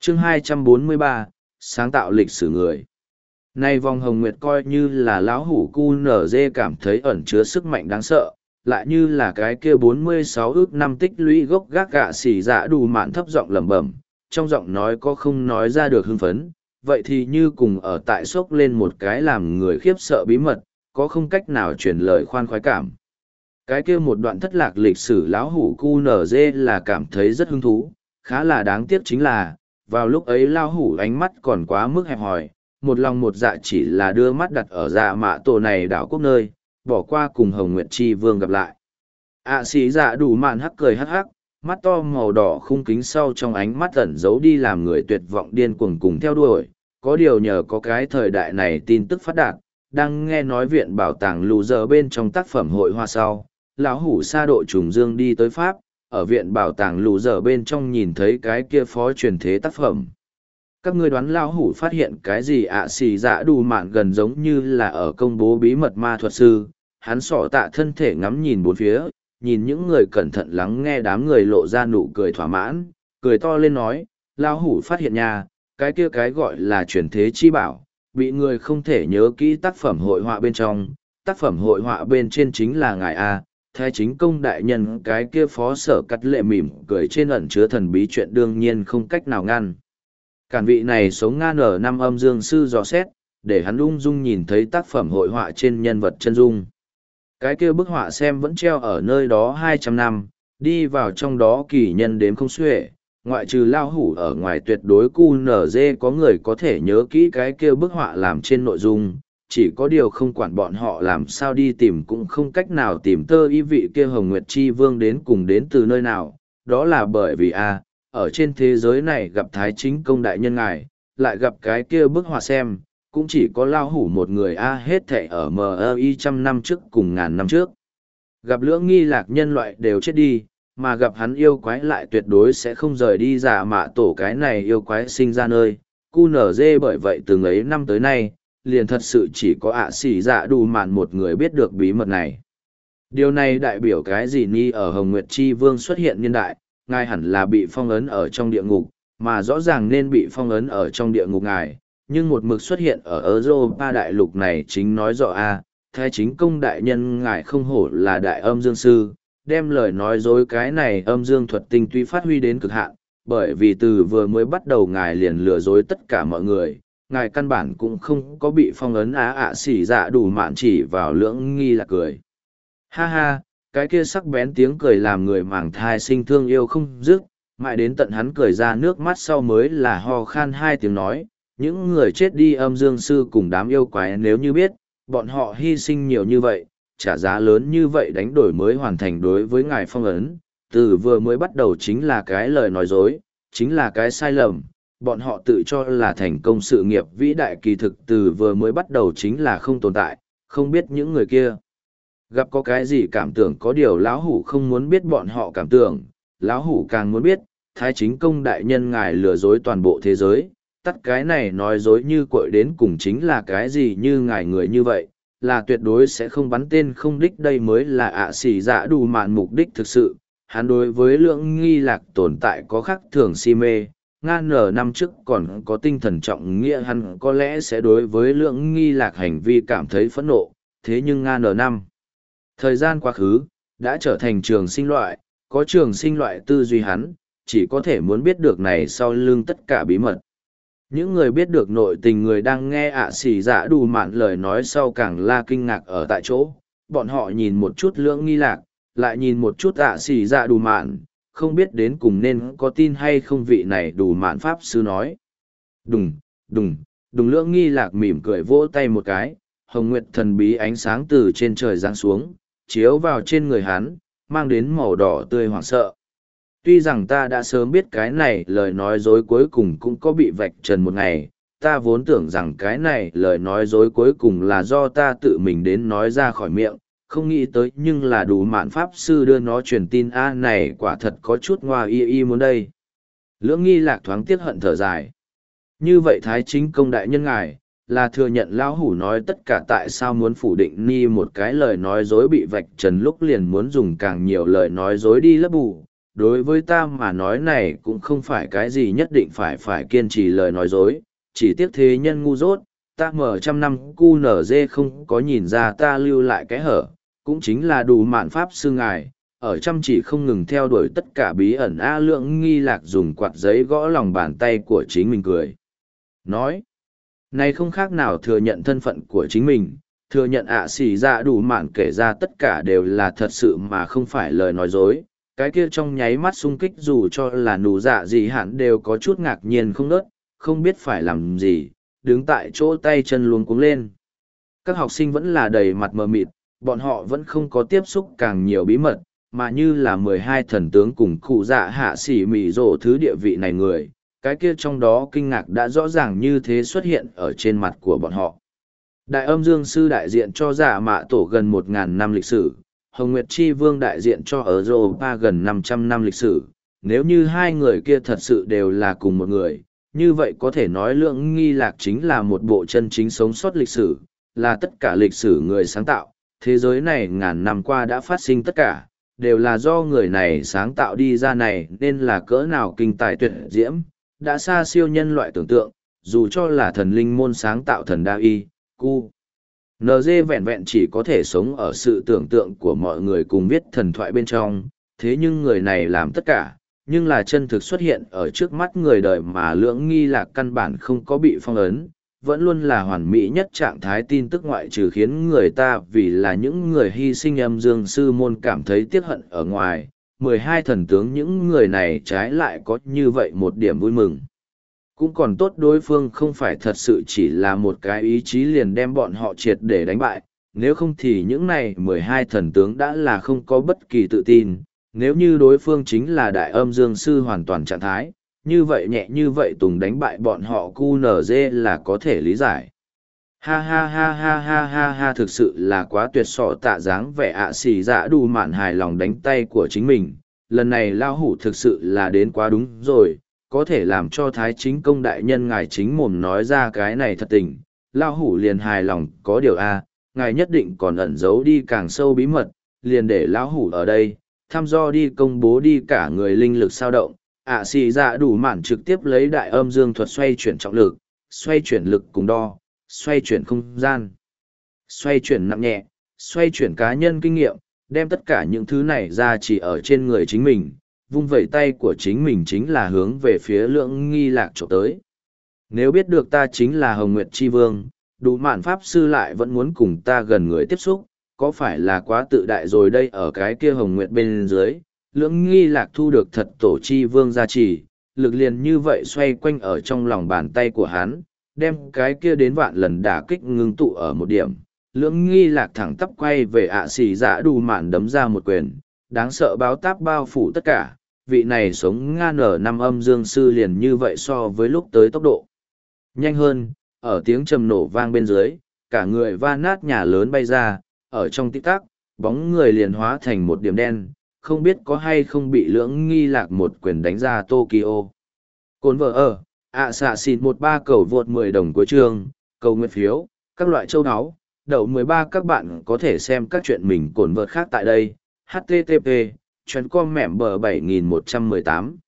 Chương 243, sáng tạo lịch sử người. Nay vòng hồng nguyệt coi như là lão hủ cu nở dê cảm thấy ẩn chứa sức mạnh đáng sợ, lại như là cái kia 46 ước năm tích lũy gốc gác gạ xỉ dạ đủ mạn thấp giọng lẩm bẩm, trong giọng nói có không nói ra được hưng phấn, vậy thì như cùng ở tại sốc lên một cái làm người khiếp sợ bí mật, có không cách nào truyền lời khoan khoái cảm. Cái kia một đoạn thất lạc lịch sử lão hủ cu nở dê là cảm thấy rất hứng thú, khá là đáng tiếc chính là, vào lúc ấy lão hủ ánh mắt còn quá mức hẹp hòi, một lòng một dạ chỉ là đưa mắt đặt ở dạ mạ tổ này đảo quốc nơi, bỏ qua cùng Hồng Nguyệt Chi Vương gặp lại. Xỉ dạ đủ mạn hắc cười hắc hắc, mắt to màu đỏ khung kính sau trong ánh mắt ẩn giấu đi làm người tuyệt vọng điên cuồng cùng theo đuổi, có điều nhờ có cái thời đại này tin tức phát đạt, đang nghe nói viện bảo tàng lù giờ bên trong tác phẩm hội hoa sau, lão hủ sa độ trùng dương đi tới Pháp, ở viện bảo tàng lù giờ bên trong nhìn thấy cái kia phó truyền thế tác phẩm. Các ngươi đoán lão hủ phát hiện cái gì xì dạ đủ mạn gần giống như là ở công bố bí mật ma thuật sư, hắn sọ tạ thân thể ngắm nhìn bốn phía, nhìn những người cẩn thận lắng nghe đám người lộ ra nụ cười thỏa mãn, cười to lên nói, lão hủ phát hiện nha, cái kia cái gọi là truyền thế chi bảo, bị người không thể nhớ kỹ tác phẩm hội họa bên trong, tác phẩm hội họa bên trên chính là ngài A, Thái Chính Công đại nhân cái kia phó sở cắt lệ mỉm cười trên ẩn chứa thần bí chuyện đương nhiên không cách nào ngăn. Cản vị này sống ngan ở năm âm dương sư dò xét, để hắn ung dung nhìn thấy tác phẩm hội họa trên nhân vật chân dung. Cái kia bức họa xem vẫn treo ở nơi đó 200 năm, đi vào trong đó kỳ nhân đếm không xuể, ngoại trừ lao hủ ở ngoài tuyệt đối cu nở dê có người có thể nhớ kỹ cái kia bức họa làm trên nội dung, chỉ có điều không quản bọn họ làm sao đi tìm cũng không cách nào tìm tơ ý vị kia Hồng Nguyệt Chi Vương đến cùng đến từ nơi nào, đó là bởi vì ở trên thế giới này gặp Thái Chính Công đại nhân ngài, lại gặp cái kia bức họa xem, cũng chỉ có lao hủ một người hết thệ ở MI 100 năm trước cùng ngàn năm trước. Gặp lưỡng nghi lạc nhân loại đều chết đi, mà gặp hắn yêu quái lại tuyệt đối sẽ không rời đi giả mạ tổ cái này yêu quái sinh ra nơi. Cu nở dê bởi vậy từng ấy năm tới nay, liền thật sự chỉ có xỉ dạ đủ mạn một người biết được bí mật này. Điều này đại biểu cái gì ni ở Hồng Nguyệt Chi Vương xuất hiện niên đại, ngài hẳn là bị phong ấn ở trong địa ngục, mà rõ ràng nên bị phong ấn ở trong địa ngục ngài, nhưng một mực xuất hiện ở Europa đại lục này chính nói rõ Thái Chính Công đại nhân ngài không hổ là đại âm dương sư, đem lời nói dối cái này âm dương thuật tinh túy phát huy đến cực hạn, bởi vì từ vừa mới bắt đầu ngài liền lừa dối tất cả mọi người, ngài căn bản cũng không có bị phong ấn xỉ dạ đủ mạn chỉ vào lưỡng nghi là cười. Ha ha, cái kia sắc bén tiếng cười làm người màng thai sinh thương yêu không dứt, mãi đến tận hắn cười ra nước mắt sau mới là ho khan hai tiếng nói, những người chết đi âm dương sư cùng đám yêu quái nếu như biết, bọn họ hy sinh nhiều như vậy, trả giá lớn như vậy đánh đổi mới hoàn thành đối với ngài phong ấn, từ vừa mới bắt đầu chính là cái lời nói dối, chính là cái sai lầm, bọn họ tự cho là thành công sự nghiệp vĩ đại kỳ thực từ vừa mới bắt đầu chính là không tồn tại, không biết những người kia. Gặp có cái gì cảm tưởng có điều lão hủ không muốn biết bọn họ cảm tưởng, lão hủ càng muốn biết, Thái Chính Công đại nhân ngài lừa dối toàn bộ thế giới, tắt cái này nói dối như cội đến cùng chính là cái gì như ngài người như vậy, là tuyệt đối sẽ không bắn tên không đích đây mới là xỉ dạ đủ mạn mục đích thực sự, hắn đối với lượng nghi lạc tồn tại có khác thường si mê, ngan nở năm trước còn có tinh thần trọng nghĩa hắn có lẽ sẽ đối với lượng nghi lạc hành vi cảm thấy phẫn nộ, thế nhưng ngan nở năm. Thời gian quá khứ, đã trở thành trường sinh loại, có trường sinh loại tư duy hắn, chỉ có thể muốn biết được này sau lưng tất cả bí mật. Những người biết được nội tình người đang nghe xỉ dạ đủ mạn lời nói sau càng la kinh ngạc ở tại chỗ, bọn họ nhìn một chút lưỡng nghi lạc, lại nhìn một chút xỉ dạ đủ mạn, không biết đến cùng nên có tin hay không vị này đủ mạn pháp sư nói. Đùng, đùng, đùng lưỡng nghi lạc mỉm cười vỗ tay một cái, hồng nguyệt thần bí ánh sáng từ trên trời giáng xuống, chiếu vào trên người hắn, mang đến màu đỏ tươi hoảng sợ. Tuy rằng ta đã sớm biết cái này lời nói dối cuối cùng cũng có bị vạch trần một ngày, ta vốn tưởng rằng cái này lời nói dối cuối cùng là do ta tự mình đến nói ra khỏi miệng, không nghĩ tới nhưng là đủ mạn pháp sư đưa nó truyền tin này quả thật có chút ngoa y muốn đây. Lưỡng nghi lạc thoáng tiếc hận thở dài. Như vậy Thái Chính Công đại nhân ngài, là thừa nhận lão hủ nói tất cả tại sao muốn phủ định ni một cái lời nói dối bị vạch trần lúc liền muốn dùng càng nhiều lời nói dối đi lấp bù, đối với ta mà nói này cũng không phải cái gì nhất định phải kiên trì lời nói dối, chỉ tiếc thế nhân ngu dốt, ta mở trăm năm cu nở dê không có nhìn ra ta lưu lại cái hở, cũng chính là đủ mạn pháp sư ngài, ở chăm chỉ không ngừng theo đuổi tất cả bí ẩn. A Lượng Nghi Lạc dùng quạt giấy gõ lòng bàn tay của chính mình cười. Nói, này không khác nào thừa nhận thân phận của chính mình, thừa nhận xỉ dạ đủ mạn kể ra tất cả đều là thật sự mà không phải lời nói dối. Cái kia trong nháy mắt sung kích dù cho là nụ dạ gì hẳn đều có chút ngạc nhiên không nớt, không biết phải làm gì, đứng tại chỗ tay chân luống cuống lên. Các học sinh vẫn là đầy mặt mờ mịt, bọn họ vẫn không có tiếp xúc càng nhiều bí mật, mà như là 12 thần tướng cùng cụ dạ hạ xỉ mỉ rổ thứ địa vị này người, cái kia trong đó kinh ngạc đã rõ ràng như thế xuất hiện ở trên mặt của bọn họ. Đại âm dương sư đại diện cho giả mạ tổ gần 1.000 năm lịch sử, Hồng Nguyệt Chi Vương đại diện cho ở Europa gần 500 năm lịch sử. Nếu như hai người kia thật sự đều là cùng một người, như vậy có thể nói Lượng Nghi Lạc chính là một bộ chân chính sống sót lịch sử, là tất cả lịch sử người sáng tạo. Thế giới này ngàn năm qua đã phát sinh tất cả, đều là do người này sáng tạo đi ra này, nên là cỡ nào kinh tài tuyệt diễm, đã xa siêu nhân loại tưởng tượng, dù cho là thần linh môn sáng tạo thần đa y, cu. NG vẹn vẹn chỉ có thể sống ở sự tưởng tượng của mọi người cùng viết thần thoại bên trong, thế nhưng người này làm tất cả, nhưng là chân thực xuất hiện ở trước mắt người đời mà Lượng Nghi Lạc căn bản không có bị phong ấn, vẫn luôn là hoàn mỹ nhất trạng thái tin tức, ngoại trừ khiến người ta vì là những người hy sinh âm dương sư môn cảm thấy tiếc hận ở ngoài. 12 thần tướng những người này trái lại có như vậy một điểm vui mừng. Cũng còn tốt đối phương không phải thật sự chỉ là một cái ý chí liền đem bọn họ triệt để đánh bại, nếu không thì những này 12 thần tướng đã là không có bất kỳ tự tin, nếu như đối phương chính là đại âm dương sư hoàn toàn trạng thái, như vậy nhẹ như vậy Tùng đánh bại bọn họ QNZ là có thể lý giải. Ha ha ha ha ha ha ha, thực sự là quá tuyệt sọ tạ dáng vẻ xì dạ đủ mạn hài lòng đánh tay của chính mình, lần này lao hủ thực sự là đến quá đúng rồi, có thể làm cho thái chính công đại nhân ngài chính mồm nói ra cái này thật tình, lao hủ liền hài lòng. Có điều ngài nhất định còn ẩn giấu đi càng sâu bí mật, liền để lão hủ ở đây thăm dò đi công bố đi. Cả người linh lực sao động, xì dạ đủ mạn trực tiếp lấy đại âm dương thuật xoay chuyển trọng lực, xoay chuyển lực cùng đo, xoay chuyển không gian, xoay chuyển nặng nhẹ, xoay chuyển cá nhân kinh nghiệm, đem tất cả những thứ này ra chỉ ở trên người chính mình, vung vẩy tay của chính mình chính là hướng về phía Lượng Nghi Lạc trộm tới. Nếu biết được ta chính là Hồng Nguyệt Chi Vương, đủ mạn pháp sư lại vẫn muốn cùng ta gần người tiếp xúc, có phải là quá tự đại rồi đây? Ở cái kia Hồng Nguyệt bên dưới, Lượng Nghi Lạc thu được thật tổ Chi Vương gia trì, lực liền như vậy xoay quanh ở trong lòng bàn tay của hắn, đem cái kia đến vạn lần đả kích ngưng tụ ở một điểm. Lượng Nghi Lạc thẳng tắp quay về xì dạ đủ mạn đấm ra một quyền, đáng sợ báo táp bao phủ tất cả. Vị này sống ngan ở năm âm dương sư liền như vậy so với lúc tới tốc độ nhanh hơn, ở tiếng trầm nổ vang bên dưới, cả người va nát nhà lớn bay ra, ở trong tích tắc, bóng người liền hóa thành một điểm đen, không biết có hay không bị Lượng Nghi Lạc một quyền đánh ra Tokyo. Cồn vợ ở, xạ xịt 13 cầu vượt 10 đồng cuối chương, cầu nguyện phiếu, các loại châu áo, đậu 13. Các bạn có thể xem các chuyện mình cồn vợt khác tại đây. http://com mẻm bờ 7118